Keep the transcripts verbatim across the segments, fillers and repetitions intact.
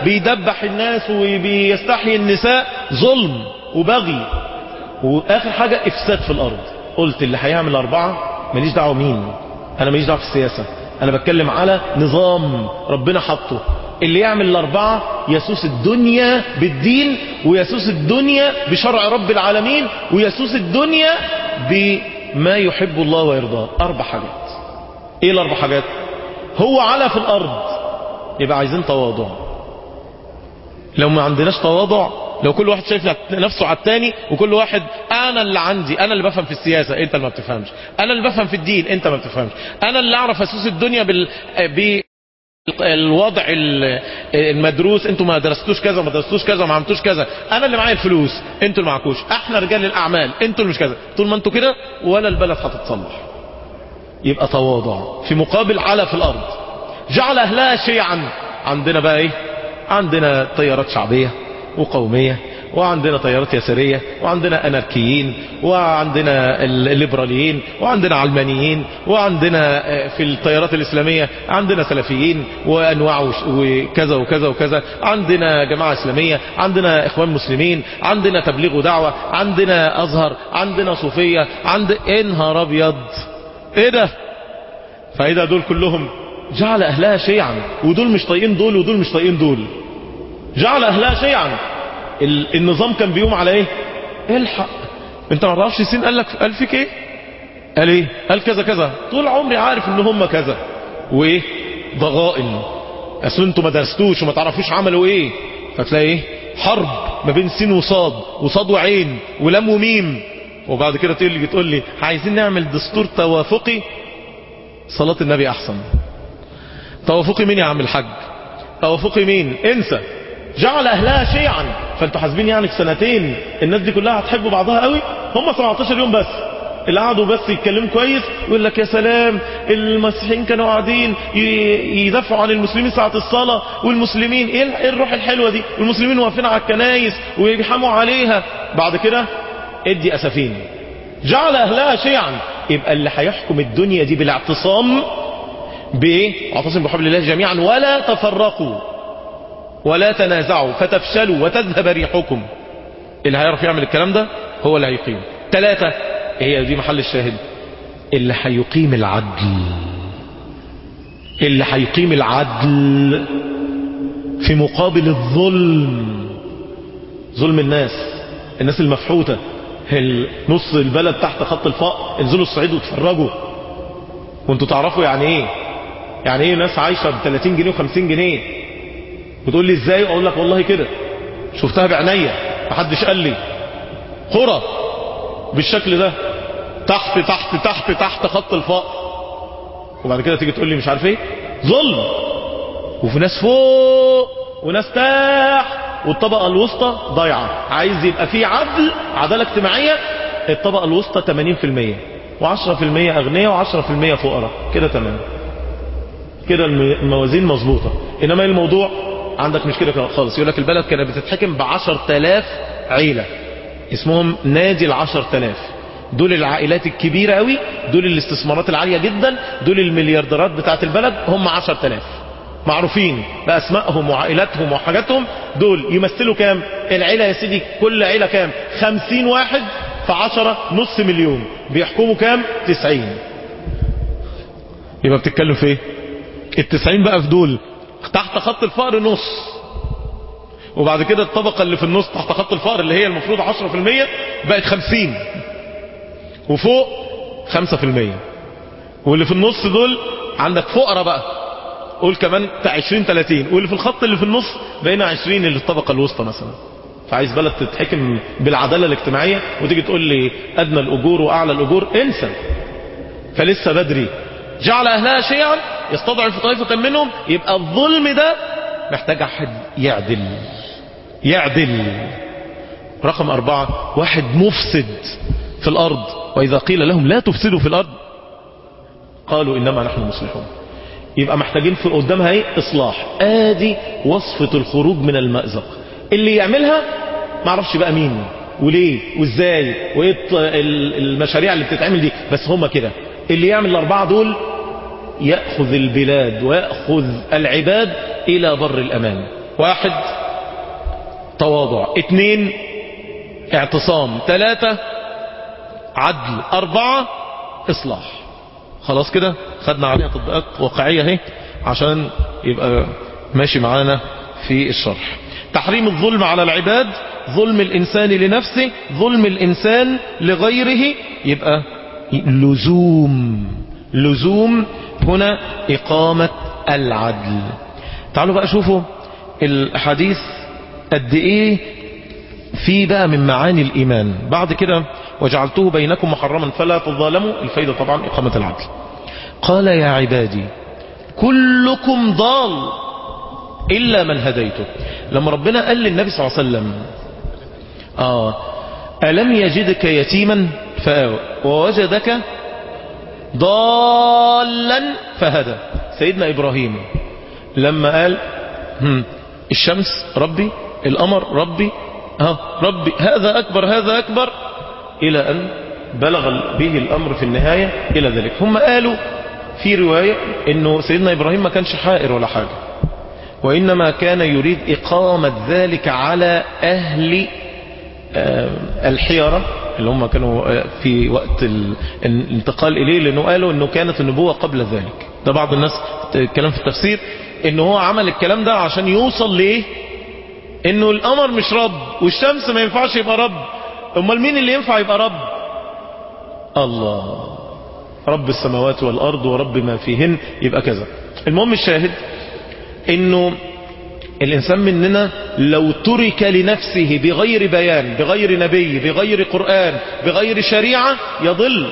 بيدبح الناس وبيستحيي النساء، ظلم وبغي، واخر حاجة افساد في الارض. قلت اللي هيعمل اربعة ماليش دعوه مين، انا ماليش دعوه في السياسة، انا بتكلم على نظام ربنا حطه. اللي يعمل الاربعة يسوس الدنيا بالدين، ويسوس الدنيا بشرع رب العالمين، ويسوس الدنيا بما يحب الله ويرضاه. اربع حاجات. ايه الاربع حاجات؟ هو على في الارض، يبقى عايزين تواضع. لو ما عندناش تواضع، لو كل واحد شايف نفسه على التاني، وكل واحد انا اللي عندي، انا اللي بفهم في السياسة انت اللي ما بتفهمش، انا اللي بفهم في الدين انت ما بتفهمش، انا اللي اعرف اسوس الدنيا بال بالوضع المدروس، انتوا ما درستوش كذا وما درستوش كذا وما عملتوش كذا، انا اللي معايا الفلوس انتوا اللي معكوش، احنا رجال الاعمال انتوا اللي مش كذا. طول ما انتوا كده ولا البلد هتتصلح. يبقى تواضع في مقابل على في الارض. جعل اهلها شيعا. عندنا بقى ايه؟ عندنا تيارات شعبية وقومية، وعندنا تيارات يسارية، وعندنا اناركيين، وعندنا الليبراليين، وعندنا علمانيين، وعندنا في التيارات الاسلامية عندنا سلفيين وانواع وكذا وكذا وكذا، عندنا جماعة اسلامية، عندنا اخوان مسلمين، عندنا تبليغ ودعوة، عندنا ازهر، عندنا صوفية، عند انهار ابيض. ايه ده؟ فاذا دول كلهم جعل اهلها شيعا، ودول مش طايقين دول ودول مش طايقين دول. جعل اهلها شيعا. النظام كان بيقوم على ايه؟ الحق انت ما تعرفش سين قال لك قال فيك ايه؟ قال ايه؟ قال كذا كذا. طول عمري عارف ان هم كذا. وايه؟ ضغائن. اصل انتوا ما درستوش وما تعرفوش عملوا ايه. فتلاقي ايه؟ حرب ما بين سين وصاد، وصاد وعين، ولام وميم. وبعد كده تيجي تقول لي عايزين نعمل دستور توافقي. صلاة النبي احسن. توافقي مين يا عم الحاج؟ توافقي مين؟ انسى. جعل اهلها شيعا. فانتوا حاسبين يعني في سنتين الناس دي كلها هتحب بعضها قوي؟ هم سبعتاشر يوم بس اللي قعدوا بس يتكلموا كويس، ويقول لك يا سلام المسيحيين كانوا قاعدين يدافعوا عن المسلمين ساعة الصلاة، والمسلمين ايه الروح الحلوة دي، والمسلمين واقفين على الكنايس ويبحموا عليها. بعد كده ادي اسفين. جعل اهلها شيعا. يبقى اللي هيحكم الدنيا دي بالاعتصام بايه؟ اعتصموا بحبل الله جميعا ولا تفرقوا ولا تنازعوا فتفشلوا وتذهب ريحكم. اللي هيعرف يعمل الكلام ده هو اللي هيقيم. ثلاثة، هي دي محل الشاهد، اللي هيقيم العدل. اللي هيقيم العدل في مقابل الظلم. ظلم الناس، الناس المفحوتة، نص البلد تحت خط الفقر. انزلوا الصعيد وتفرجوا وانتوا تعرفوا يعني ايه يعني ايه ناس عايشة ب ثلاثين جنيه و50 جنيه. بتقول لي ازاي؟ اقول لك والله كده شفتها بعينيا، محدش قال لي. قرى بالشكل ده تحت تحت تحت تحت خط الفقر، وبعد كده تيجي تقول لي مش عارف ايه. ظلم. وفي ناس فوق وناس تحت، والطبقة الوسطى ضايعة. عايز يبقى فيه عدل، عدالة اجتماعية، الطبقة الوسطى ثمانين بالمية وعشرة بالمية اغنياء وعشرة بالمية فقراء. كده تمام، كده الموازين مظبوطة. انما الموضوع عندك مش كده خالص. يقول لك البلد كانت بتتحكم بعشر تلاف عيلة، اسمهم نادي العشر تلاف. دول العائلات الكبيرة قوي، دول الاستثمارات العالية جدا، دول المليارديرات بتاعت البلد. هم عشر تلاف معروفين بأسمائهم وعائلاتهم وحاجاتهم. دول يمثلوا كام؟ العيلة يا سيدي كل عيلة كام؟ خمسين واحد في عشرة، نص مليون. بيحكموا كام؟ تسعين. يبقى بتتكلم في ايه؟ التسعين بقى في دول تحت خط الفقر نص، وبعد كده الطبقة اللي في النص تحت خط الفقر اللي هي المفروض عشرة بالمية بقت خمسين، وفوق خمسة بالمية، واللي في النص دول عندك فقراء بقى قول كمان عشرين ثلاثين، واللي في الخط اللي في النص بقينا عشرين اللي الطبقة الوسطى مثلا. فعايز بلد تتحكم بالعدالة الاجتماعية وتيجي تقول لي أدنى الأجور وأعلى الأجور؟ انسى. فلسه بدري. جعل أهلها شيعا يستضعف طائفة منهم. يبقى الظلم ده محتاج أحد يعدل يعدل. رقم أربعة، واحد مفسد في الأرض. وإذا قيل لهم لا تفسدوا في الأرض قالوا إنما نحن مصلحون. يبقى محتاجين في قدامها ايه؟ إصلاح. آدي وصفة الخروج من المأزق. اللي يعملها معرفش بقى مين وليه وازاي وايه المشاريع اللي بتتعمل دي، بس هما كده. اللي يعمل الأربعة دول يأخذ البلاد ويأخذ العباد إلى بر الأمان. واحد تواضع، اتنين اعتصام، تلاتة عدل، اربعة اصلاح. خلاص كده خدنا عليها تطبيقات واقعية اهي عشان يبقى ماشي معانا في الشرح. تحريم الظلم على العباد، ظلم الإنسان لنفسه، ظلم الإنسان لغيره، يبقى لزوم لزوم هنا إقامة العدل. تعالوا بقى شوفوا الحديث قد إيه في بقى من معاني الإيمان. بعد كده وجعلته بينكم محرما فلا تظالموا، الفايدة طبعا إقامة العدل. قال يا عبادي كلكم ضال إلا من هديته. لما ربنا قال للنبي صلى الله عليه وسلم آه ألم يجدك يتيما فآوى ووجدك ضالا فهدى. سيدنا إبراهيم لما قال الشمس ربي، القمر ربي، ها ربي هذا أكبر هذا أكبر، إلى أن بلغ به الأمر في النهاية إلى ذلك. هم قالوا في رواية إنه سيدنا إبراهيم ما كانش حائر ولا حاجة، وإنما كان يريد إقامة ذلك على أهل الحيرة اللي هم كانوا في وقت الانتقال إليه، لأنه قالوا إنه كانت النبوة قبل ذلك. ده بعض الناس الكلام في التفسير إنه هو عمل الكلام ده عشان يوصل ليه إنه القمر مش رب والشمس ما ينفعش يبقى رب، أمال مين اللي ينفع يبقى رب؟ الله، رب السماوات والأرض ورب ما فيهن، يبقى كذا. المهم الشاهد إنه الإنسان مننا لو ترك لنفسه بغير بيان، بغير نبي، بغير قرآن، بغير شريعة يضل.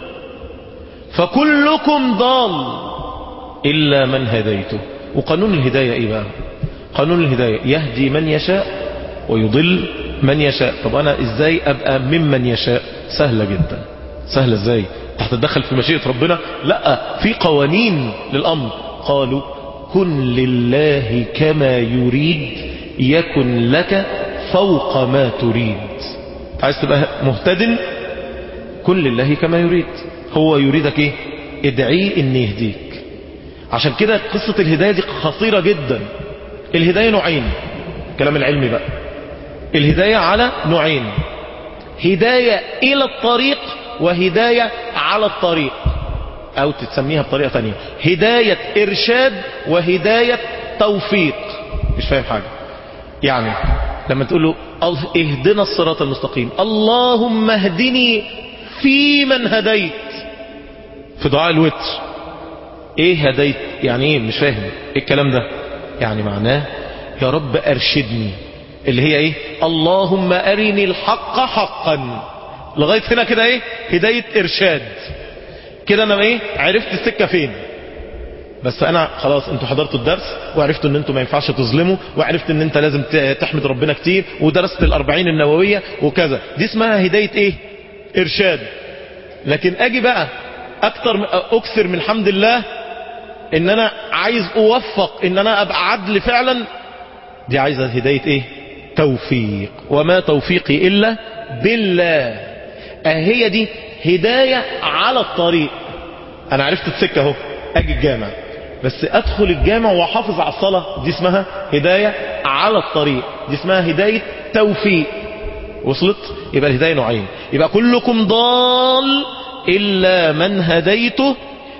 فكلكم ضال إلا من هديته. وقانون الهداية إيه بقى؟ قانون الهداية يهدي من يشاء ويضل من يشاء. طب أنا إزاي أبقى ممن يشاء؟ سهلة جدا. سهلة إزاي؟ تتدخل في مشيئة ربنا؟ لا، في قوانين للأمر. قالوا كن لله كما يريد يكن لك فوق ما تريد. عايز تبقى مهتد؟ كن لله كما يريد. هو يريدك ايه؟ ادعيه ان يهديك. عشان كده قصة الهداية دي خطيرة جدا. الهداية نوعين، كلام العلمي بقى. الهداية على نوعين، هداية الى الطريق وهداية على الطريق، او تتسميها بطريقة تانية هداية ارشاد وهداية توفيق. مش فاهم حاجة. يعني لما تقول له اهدنا الصراط المستقيم، اللهم اهدني في من هديت، في دعاء الوتر، ايه هديت يعني ايه؟ مش فاهم ايه الكلام ده. يعني معناه يا رب ارشدني، اللي هي ايه؟ اللهم ارني الحق حقا. لغاية هنا كده ايه؟ هداية ارشاد. كده انا ايه؟ عرفت السكة فين. بس انا خلاص انتوا حضرتوا الدرس وعرفتوا ان انتوا ما ينفعش تظلموا، وعرفت ان انت لازم تحمد ربنا كتير، ودرست الاربعين النووية وكذا. دي اسمها هداية ايه؟ ارشاد. لكن اجي بقى اكتر اكثر من الحمد لله ان انا عايز اوفق ان انا ابقى عدل فعلا، دي عايزة هداية ايه؟ توفيق. وما توفيقي الا بالله. اهي دي هداية على الطريق. انا عرفت السكة اهو، اجي الجامع، بس ادخل الجامع واحافظ على الصلاة، دي اسمها هداية على الطريق، دي اسمها هداية توفيق. وصلت؟ يبقى الهداية نوعين. يبقى كلكم ضال الا من هديته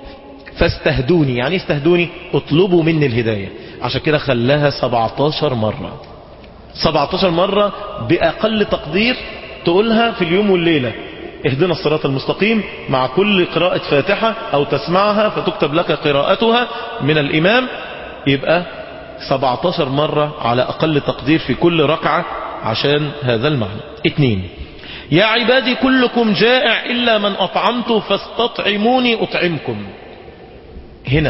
فاستهدوني. يعني استهدوني؟ اطلبوا مني الهداية. عشان كده خلاها سبعتاشر مرة. سبعتاشر مرة باقل تقدير تقولها في اليوم والليلة. اهدنا الصراط المستقيم مع كل قراءة فاتحة او تسمعها فتكتب لك قراءتها من الامام، يبقى سبعتاشر مرة على اقل تقدير في كل ركعة عشان هذا المعنى. اتنين، يا عبادي كلكم جائع الا من اطعمته فاستطعموني اطعمكم. هنا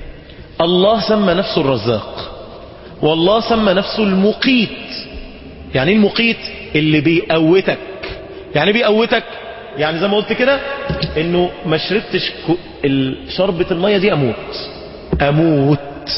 الله سمى نفسه الرزاق، والله سمى نفسه المقيت. يعني المقيت اللي بيقوتك. يعني بيقوتك يعني زي ما قلت كده انه ما شربتش شربة المية دي اموت اموت،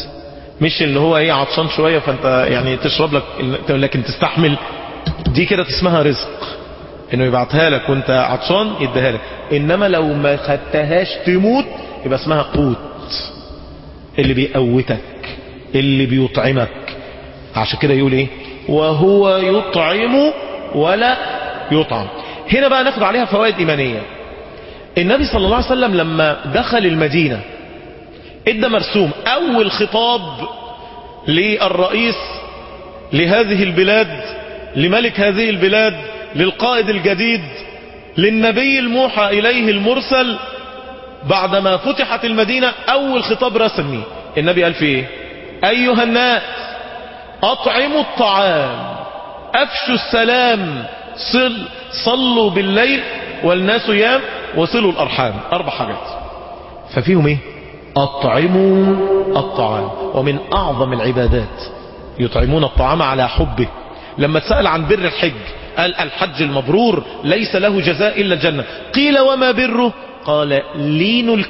مش اللي هو ايه عطشان شوية فانت يعني تشرب لك لكن تستحمل. دي كده اسمها رزق، انه يبعتها لك وانت عطشان يديها لك. انما لو ما خدتهاش تموت يبقى اسمها قوت، اللي بيقوتك اللي بيطعمك. عشان كده يقول ايه وهو يطعم ولا يطعم. هنا بقى ناخد عليها فوائد ايمانية. النبي صلى الله عليه وسلم لما دخل المدينة ادى مرسوم اول خطاب للرئيس لهذه البلاد، لملك هذه البلاد، للقائد الجديد، للنبي الموحى اليه المرسل. بعدما فتحت المدينة اول خطاب رسمي النبي قال فيه ايه ايها الناس اطعموا الطعام، افشوا السلام، صل صلوا بالليل والناس يام، وصلوا الارحام. اربع حاجات ففيهم ايه اطعموا الطعام. ومن اعظم العبادات يطعمون الطعام على حبه. لما تسأل عن بر الحج قال الحج المبرور ليس له جزاء الا الجنة. قيل وما بره؟ قال لين